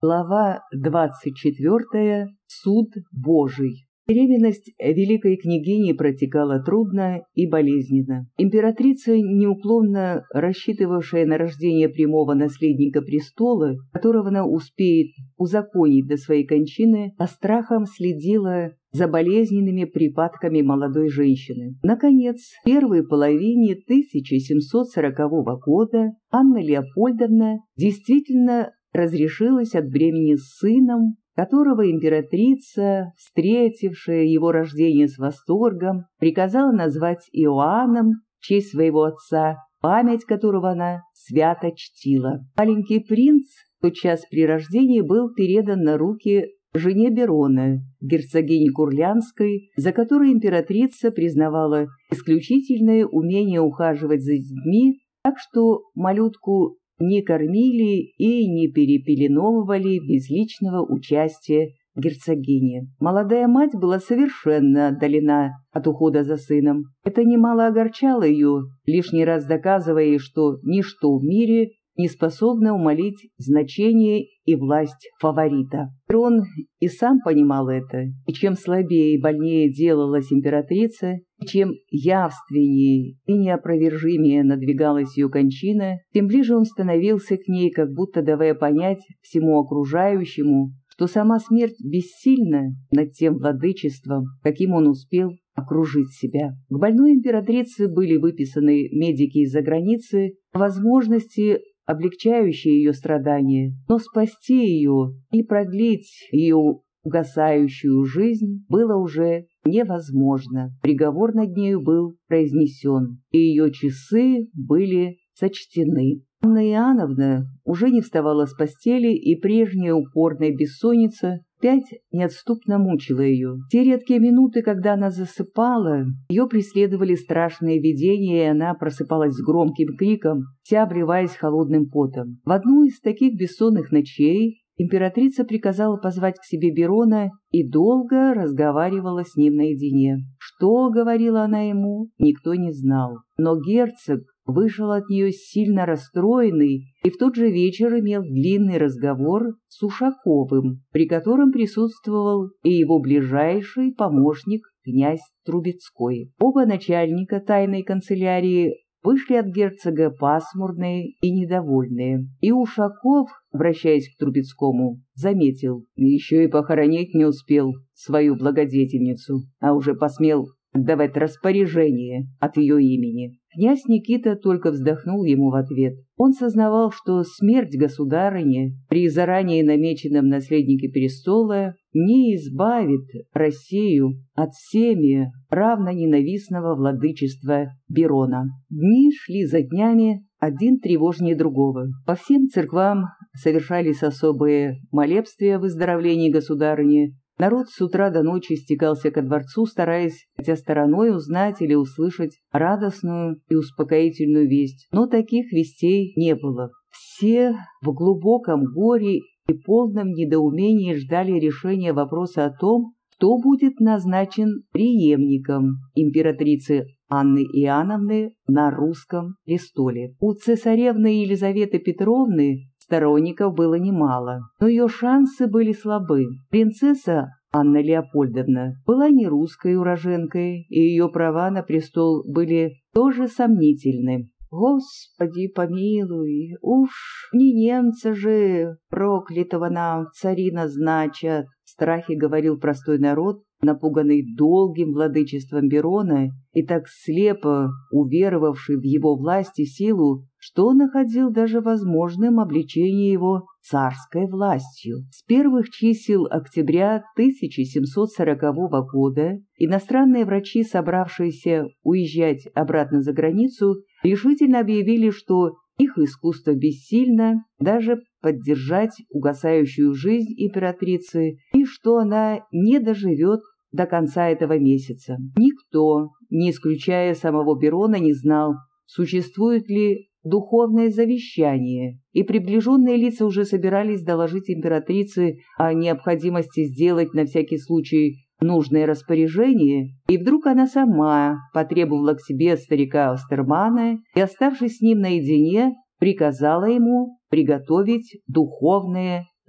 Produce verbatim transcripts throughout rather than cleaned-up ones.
Глава двадцать четвертая. Суд Божий. Беременность великой княгини протекала трудно и болезненно. Императрица, неуклонно рассчитывавшая на рождение прямого наследника престола, которого она успеет узаконить до своей кончины, со страхом следила за болезненными припадками молодой женщины. Наконец, в первой половине тысяча семьсот сорокового года Анна Леопольдовна действительно разрешилась от бремени с сыном, которого императрица, встретившая его рождение с восторгом, приказала назвать Иоанном в честь своего отца, память которого она свято чтила. Маленький принц тотчас при рождении был передан на руки жене Берона, герцогине Курлянской, за которой императрица признавала исключительное умение ухаживать за детьми, так что малютку не кормили и не перепеленовывали без личного участия герцогини. Молодая мать была совершенно отдалена от ухода за сыном. Это немало огорчало ее, лишний раз доказывая ей, что ничто в мире не способно умалить значение и власть фаворита. Трон и сам понимал это, и чем слабее и больнее делалась императрица, и чем явственнее и неопровержимее надвигалась ее кончина, тем ближе он становился к ней, как будто давая понять всему окружающему, что сама смерть бессильна над тем владычеством, каким он успел окружить себя. К больной императрице были выписаны медики из-за границы, по возможности облегчающие ее страдания, но спасти ее и продлить ее угасающую жизнь было уже невозможно. Приговор над нею был произнесен, и ее часы были сочтены. Анна Иоанновна уже не вставала с постели, и прежняя упорная бессонница опять неотступно мучила ее. В те редкие минуты, когда она засыпала, ее преследовали страшные видения, и она просыпалась с громким криком, вся обливаясь холодным потом. В одну из таких бессонных ночей императрица приказала позвать к себе Берона и долго разговаривала с ним наедине. Что говорила она ему, никто не знал. Но герцог вышел от нее сильно расстроенный и в тот же вечер имел длинный разговор с Ушаковым, при котором присутствовал и его ближайший помощник князь Трубецкой. Оба начальника тайной канцелярии вышли от герцога пасмурные и недовольные. И Ушаков, обращаясь к Трубецкому, заметил: еще и похоронить не успел свою благодетельницу, а уже посмел давать распоряжение от ее имени. Князь Никита только вздохнул ему в ответ. Он сознавал, что смерть государыни при заранее намеченном наследнике престола не избавит Россию от всеми равно ненавистного владычества Берона. Дни шли за днями, один тревожнее другого. По всем церквам совершались особые молебствия о выздоровлении государыни. Народ с утра до ночи стекался ко дворцу, стараясь хотя стороной узнать или услышать радостную и успокоительную весть. Но таких вестей не было. Все в глубоком горе и полном недоумении ждали решения вопроса о том, кто будет назначен преемником императрицы Анны Иоанновны на русском престоле. У цесаревны Елизаветы Петровны сторонников было немало, но ее шансы были слабы. Принцесса Анна Леопольдовна была не русской уроженкой, и ее права на престол были тоже сомнительны. «Господи помилуй, уж не немца же проклятого нам в цари назначат!» В страхе говорил простой народ, напуганный долгим владычеством Берона и так слепо уверовавший в его власть и силу, что он находил даже возможным обличение его царской властью. С первых чисел октября тысяча семьсот сорокового года иностранные врачи, собравшиеся уезжать обратно за границу, решительно объявили, что их искусство бессильно даже поддержать угасающую жизнь императрицы и что она не доживет до конца этого месяца. Никто, не исключая самого Берона, не знал, существует ли духовное завещание, и приближенные лица уже собирались доложить императрице о необходимости сделать на всякий случай нужное распоряжение, и вдруг она сама потребовала к себе старика Остермана и, оставшись с ним наедине, приказала ему приготовить духовное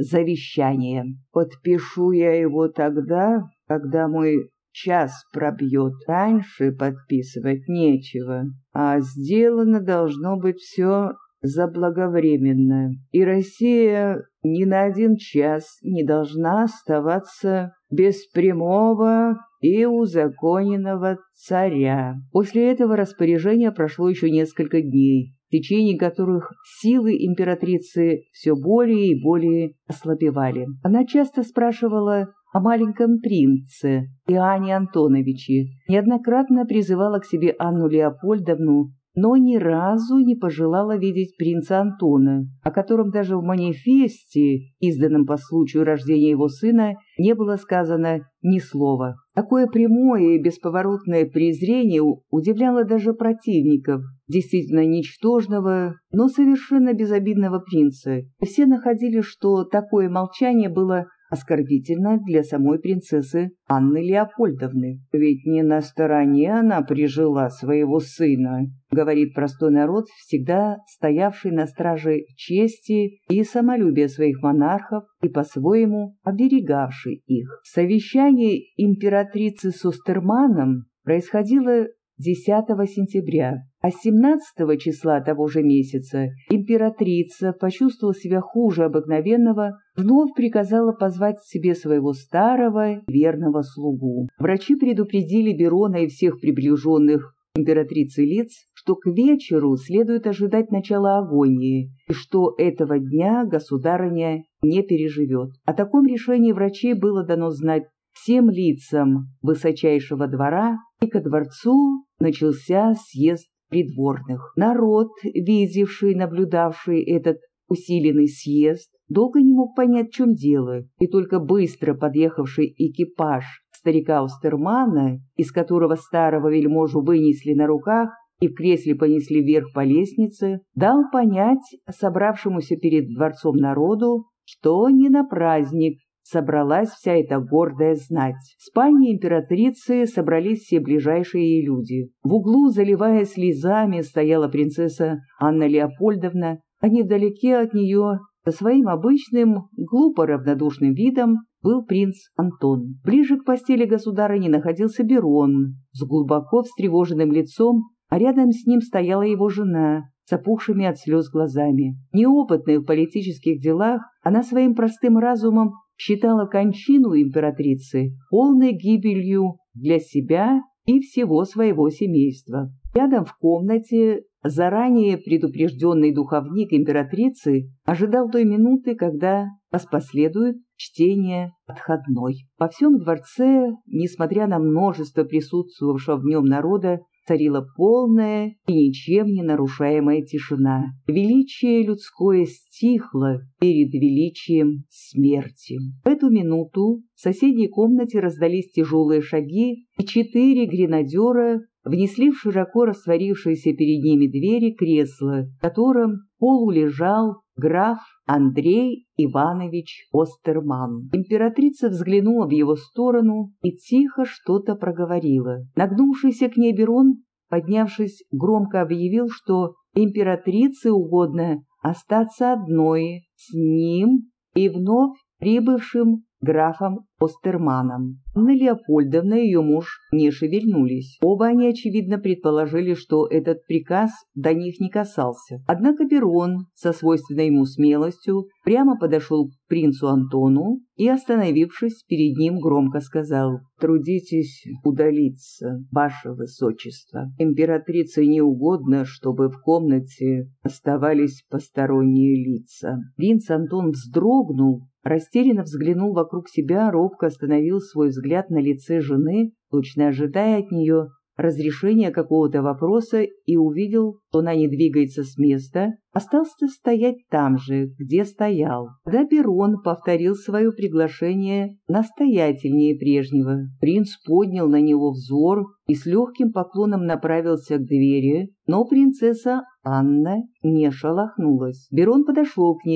завещание. Подпишу я его тогда, когда мой час пробьет. Раньше подписывать нечего, а сделано должно быть все заблаговременно. И Россия ни на один час не должна оставаться без прямого и узаконенного царя. После этого распоряжения прошло еще несколько дней, в течение которых силы императрицы все более и более ослабевали. Она часто спрашивала о маленьком принце Иоанне Антоновиче, неоднократно призывала к себе Анну Леопольдовну, но ни разу не пожелала видеть принца Антона, о котором даже в манифесте, изданном по случаю рождения его сына, не было сказано ни слова. Такое прямое и бесповоротное презрение удивляло даже противников действительно ничтожного, но совершенно безобидного принца. Все находили, что такое молчание было оскорбительно для самой принцессы Анны Леопольдовны. «Ведь не на стороне она прижила своего сына», — говорит простой народ, всегда стоявший на страже чести и самолюбия своих монархов и по-своему оберегавший их. Совещание императрицы с Остерманом происходило десятого сентября, а семнадцатого числа того же месяца императрица, почувствовав себя хуже обыкновенного, вновь приказала позвать к себе своего старого верного слугу. Врачи предупредили Берона и всех приближенных императрицы лиц, что к вечеру следует ожидать начала агонии, и что этого дня государыня не переживет. О таком решении врачей было дано знать всем лицам высочайшего двора, и ко дворцу начался съезд придворных. Народ, видевший, наблюдавший этот усиленный съезд, долго не мог понять, в чем дело, и только быстро подъехавший экипаж старика Остермана, из которого старого вельможу вынесли на руках и в кресле понесли вверх по лестнице, дал понять собравшемуся перед дворцом народу, что не на праздник собралась вся эта гордая знать. В спальне императрицы собрались все ближайшие ей люди. В углу, заливая слезами, стояла принцесса Анна Леопольдовна, а невдалеке от нее, со своим обычным, глупо равнодушным видом, был принц Антон. Ближе к постели государыни находился Берон с глубоко встревоженным лицом, а рядом с ним стояла его жена с опухшими от слез глазами. Неопытная в политических делах, она своим простым разумом считала кончину императрицы полной гибелью для себя и всего своего семейства. Рядом в комнате заранее предупрежденный духовник императрицы ожидал той минуты, когда последует чтение отходной. Во всем дворце, несмотря на множество присутствовавшего в нем народа, царила полная и ничем не нарушаемая тишина. Величие людское стихло перед величием смерти. В эту минуту в соседней комнате раздались тяжелые шаги, и четыре гренадера внесли в широко растворившиеся перед ними двери кресло, в котором полулежал граф Андрей Иванович Остерман. Императрица взглянула в его сторону и тихо что-то проговорила. Нагнувшийся к ней Берон, поднявшись, громко объявил, что императрице угодно остаться одной с ним и вновь прибывшим графом Остерманом. Анна Леопольдовна и ее муж не шевельнулись. Оба они, очевидно, предположили, что этот приказ до них не касался. Однако Берон, со свойственной ему смелостью, прямо подошел к принцу Антону и, остановившись перед ним, громко сказал: «Трудитесь удалиться, ваше высочество. Императрице не угодно, чтобы в комнате оставались посторонние лица». Принц Антон вздрогнул, растерянно взглянул вокруг себя, робко остановил свой взгляд на лице жены, точно ожидая от нее разрешения какого-то вопроса, и увидел, что она не двигается с места, остался стоять там же, где стоял. Тогда Берон повторил свое приглашение настоятельнее прежнего. Принц поднял на него взор и с легким поклоном направился к двери, но принцесса Анна не шелохнулась. Берон подошел к ней и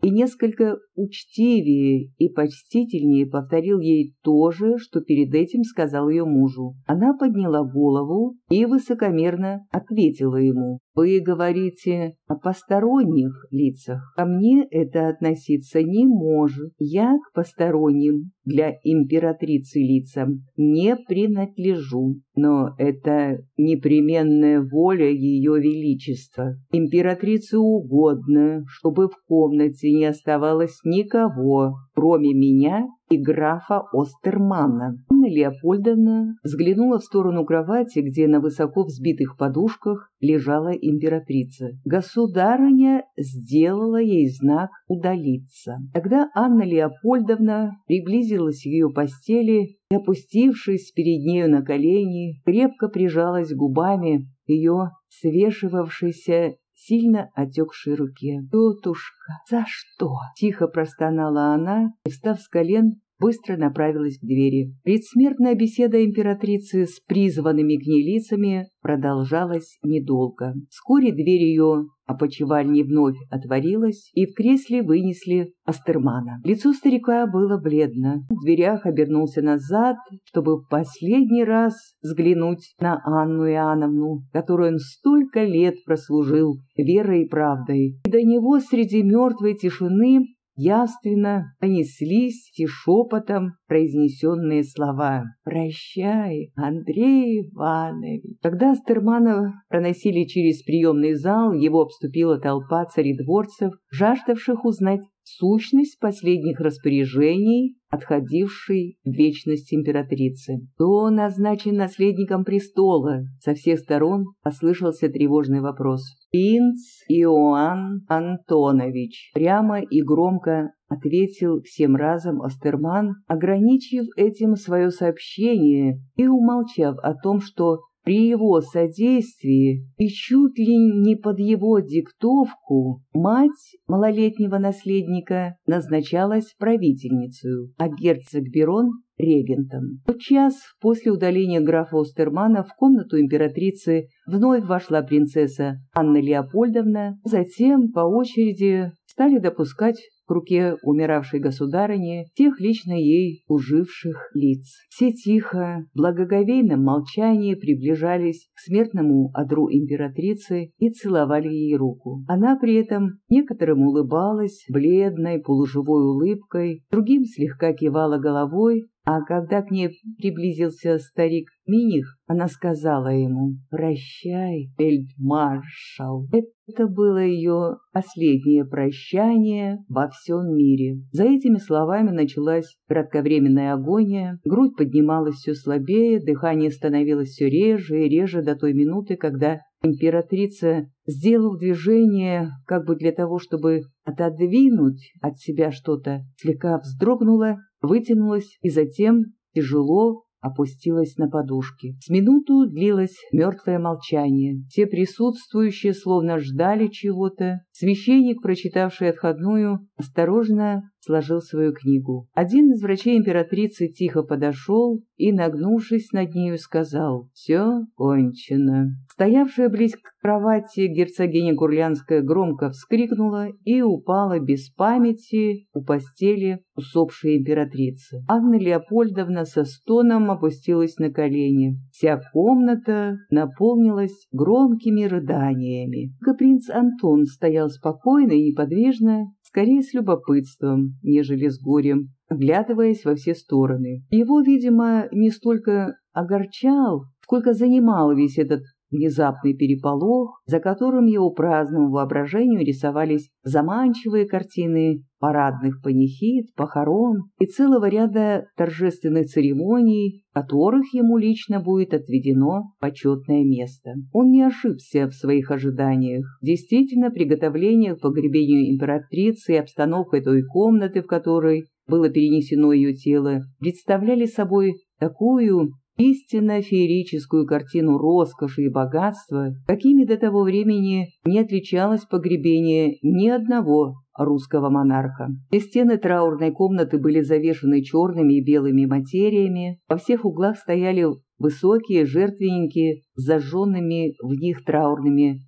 и несколько учтивее и почтительнее повторил ей то же, что перед этим сказал ее мужу. Она подняла голову и высокомерно ответила ему: «Вы говорите о посторонних лицах. Ко мне это относиться не может. Я к посторонним для императрицы лицам не принадлежу. Но это непременная воля ее величества. Императрице угодно, чтобы в комнате не оставалось никого, кроме меня и графа Остермана». Анна Леопольдовна взглянула в сторону кровати, где на высоко взбитых подушках лежала императрица. Государыня сделала ей знак удалиться. Тогда Анна Леопольдовна приблизилась к ее постели и, опустившись перед нею на колени, крепко прижалась губами к ее свешивавшейся, сильно отекшей руке. «Тетушка, за что?» — тихо простонала она и, встав с колен, быстро направилась к двери. Предсмертная беседа императрицы с призванными к ней лицами продолжалась недолго. Вскоре дверь ее опочивальни вновь отворилась, и в кресле вынесли Остермана. Лицо старика было бледно. В дверях обернулся назад, чтобы в последний раз взглянуть на Анну Иоанновну, которую он столько лет прослужил верой и правдой. И до него среди мертвой тишины явственно понеслись и шепотом произнесенные слова: «Прощай, Андрей Иванович». Когда Остермана проносили через приемный зал, его обступила толпа царедворцев, жаждавших узнать сущность последних распоряжений, отходившей в вечность императрицы. Кто назначен наследником престола? Со всех сторон послышался тревожный вопрос. «Принц Иоанн Антонович», прямо и громко ответил всем разом Остерман, ограничив этим свое сообщение и умолчав о том, что при его содействии и чуть ли не под его диктовку мать малолетнего наследника назначалась правительницей, а герцог Берон — регентом. В тот час после удаления графа Остермана в комнату императрицы вновь вошла принцесса Анна Леопольдовна, затем по очереди стали допускать к руке умиравшей государыни тех лично ей служивших лиц. Все тихо, в благоговейном молчании приближались к смертному одру императрицы и целовали ей руку. Она при этом некоторым улыбалась бледной полуживой улыбкой, другим слегка кивала головой, а когда к ней приблизился старик Миних, она сказала ему: «Прощай, фельдмаршал». Это было ее последнее прощание во всем мире. За этими словами началась кратковременная агония, грудь поднималась все слабее, дыхание становилось все реже и реже до той минуты, когда императрица, сделав движение, как бы для того, чтобы отодвинуть от себя что-то, слегка вздрогнула, вытянулась и затем тяжело опустилась на подушки. С минуту длилось мертвое молчание. Все присутствующие словно ждали чего-то. Священник, прочитавший отходную, осторожно сложил свою книгу. Один из врачей императрицы тихо подошел и, нагнувшись над нею, сказал: «Все кончено». Стоявшая близ к кровати герцогиня Курлянская громко вскрикнула и упала без памяти у постели усопшей императрицы. Анна Леопольдовна со стоном опустилась на колени. Вся комната наполнилась громкими рыданиями. Только принц Антон стоял спокойно и неподвижно, скорее с любопытством, нежели с горем, оглядываясь во все стороны. Его, видимо, не столько огорчал, сколько занимал весь этот внезапный переполох, за которым его праздному воображению рисовались заманчивые картины парадных панихид, похорон и целого ряда торжественных церемоний, в которых ему лично будет отведено почетное место. Он не ошибся в своих ожиданиях. Действительно, приготовление к погребению императрицы и обстановка той комнаты, в которой было перенесено ее тело, представляли собой такую истинно феерическую картину роскоши и богатства, какими до того времени не отличалось погребение ни одного русского монарха. Все стены траурной комнаты были завешаны черными и белыми материями, во всех углах стояли высокие жертвенники с зажженными в них траурными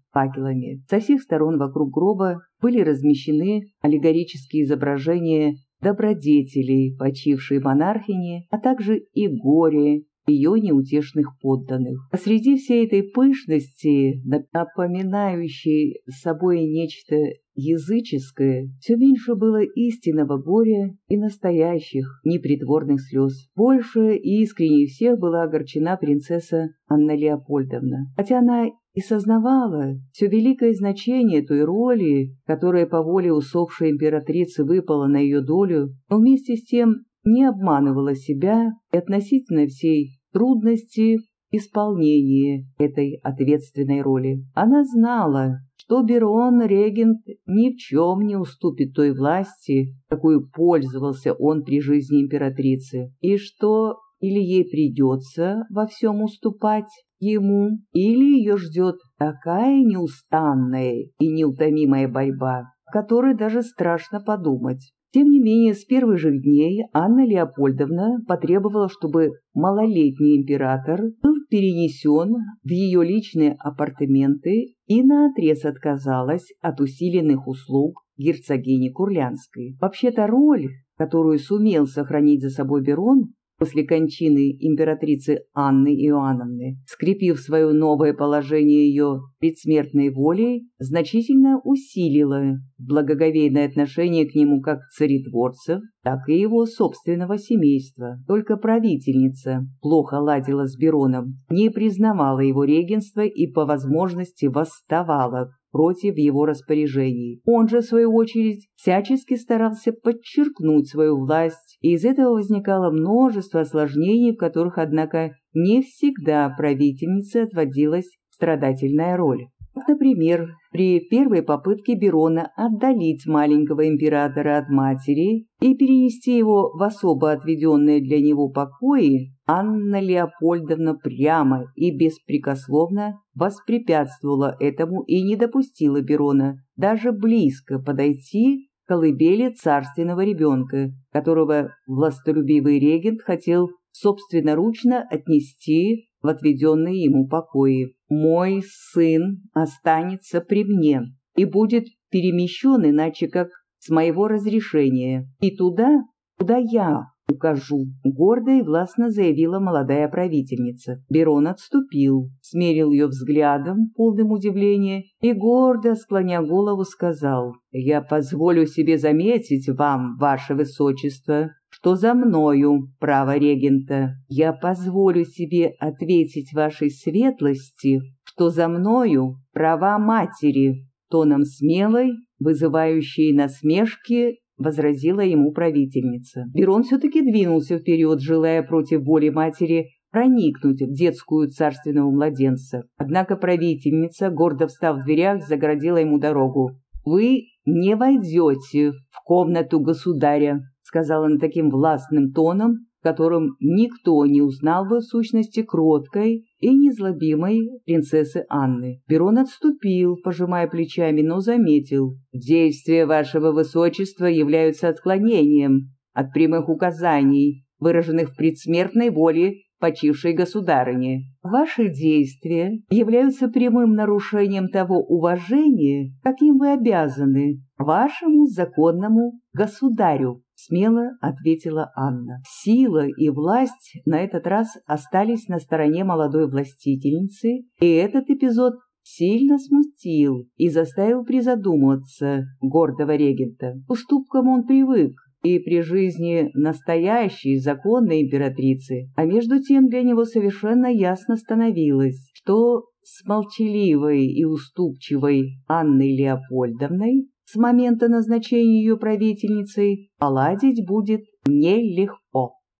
факелами. Со всех сторон вокруг гроба были размещены аллегорические изображения добродетелей почившей монархини, а также и горе ее неутешных подданных. Посреди всей этой пышности, напоминающей собой нечто языческое, все меньше было истинного горя и настоящих, непритворных слез. Больше и искренней всех была огорчена принцесса Анна Леопольдовна. Хотя она и сознавала все великое значение той роли, которая по воле усопшей императрицы выпала на ее долю, но вместе с тем не обманывала себя и относительно всей трудности исполнения этой ответственной роли. Она знала, что Берон-регент ни в чем не уступит той власти, какую пользовался он при жизни императрицы, и что или ей придется во всем уступать ему, или ее ждет такая неустанная и неутомимая борьба, о которой даже страшно подумать. Тем не менее, с первых же дней Анна Леопольдовна потребовала, чтобы малолетний император был перенесен в ее личные апартаменты и наотрез отказалась от усиленных услуг герцогини Курлянской. Вообще-то роль, которую сумел сохранить за собой Берон после кончины императрицы Анны Иоанновны, скрепив свое новое положение ее предсмертной волей, значительно усилила благоговейное отношение к нему как царедворцев, так и его собственного семейства. Только правительница плохо ладила с Бероном, не признавала его регенства и по возможности восставала против его распоряжений. Он же, в свою очередь, всячески старался подчеркнуть свою власть, и из этого возникало множество осложнений, в которых, однако, не всегда правительнице отводилась страдательная роль. Например, при первой попытке Берона отдалить маленького императора от матери и перенести его в особо отведенные для него покои, Анна Леопольдовна прямо и беспрекословно воспрепятствовала этому и не допустила Берона даже близко подойти к колыбели царственного ребенка, которого властолюбивый регент хотел собственноручно отнести в отведенные ему покои. «Мой сын останется при мне и будет перемещен иначе как с моего разрешения, и туда, куда я укажу», — гордо и властно заявила молодая правительница. Берон отступил, смерил ее взглядом, полным удивления, и, гордо склоня голову, сказал: «Я позволю себе заметить вам, ваше высочество, что за мною право регента. Я позволю себе ответить вашей светлости, что за мною права матери», тоном смелой, вызывающей насмешки, возразила ему правительница. Берон все-таки двинулся вперед, желая против воли матери проникнуть в детскую царственного младенца. Однако правительница, гордо встав в дверях, загородила ему дорогу. «Вы не войдете в комнату государя», — сказала она таким властным тоном, в котором никто не узнал бы в сущности кроткой и незлобимой принцессы Анны. Берон отступил, пожимая плечами, но заметил: «Действия вашего высочества являются отклонением от прямых указаний, выраженных в предсмертной воле почившей государыни. Ваши действия являются прямым нарушением того уважения, каким вы обязаны вашему законному государю», — смело ответила Анна. Сила и власть на этот раз остались на стороне молодой властительницы, и этот эпизод сильно смутил и заставил призадуматься гордого регента. К уступкам он привык и при жизни настоящей законной императрицы, а между тем для него совершенно ясно становилось, что с молчаливой и уступчивой Анной Леопольдовной с момента назначения ее правительницей поладить будет нелегко.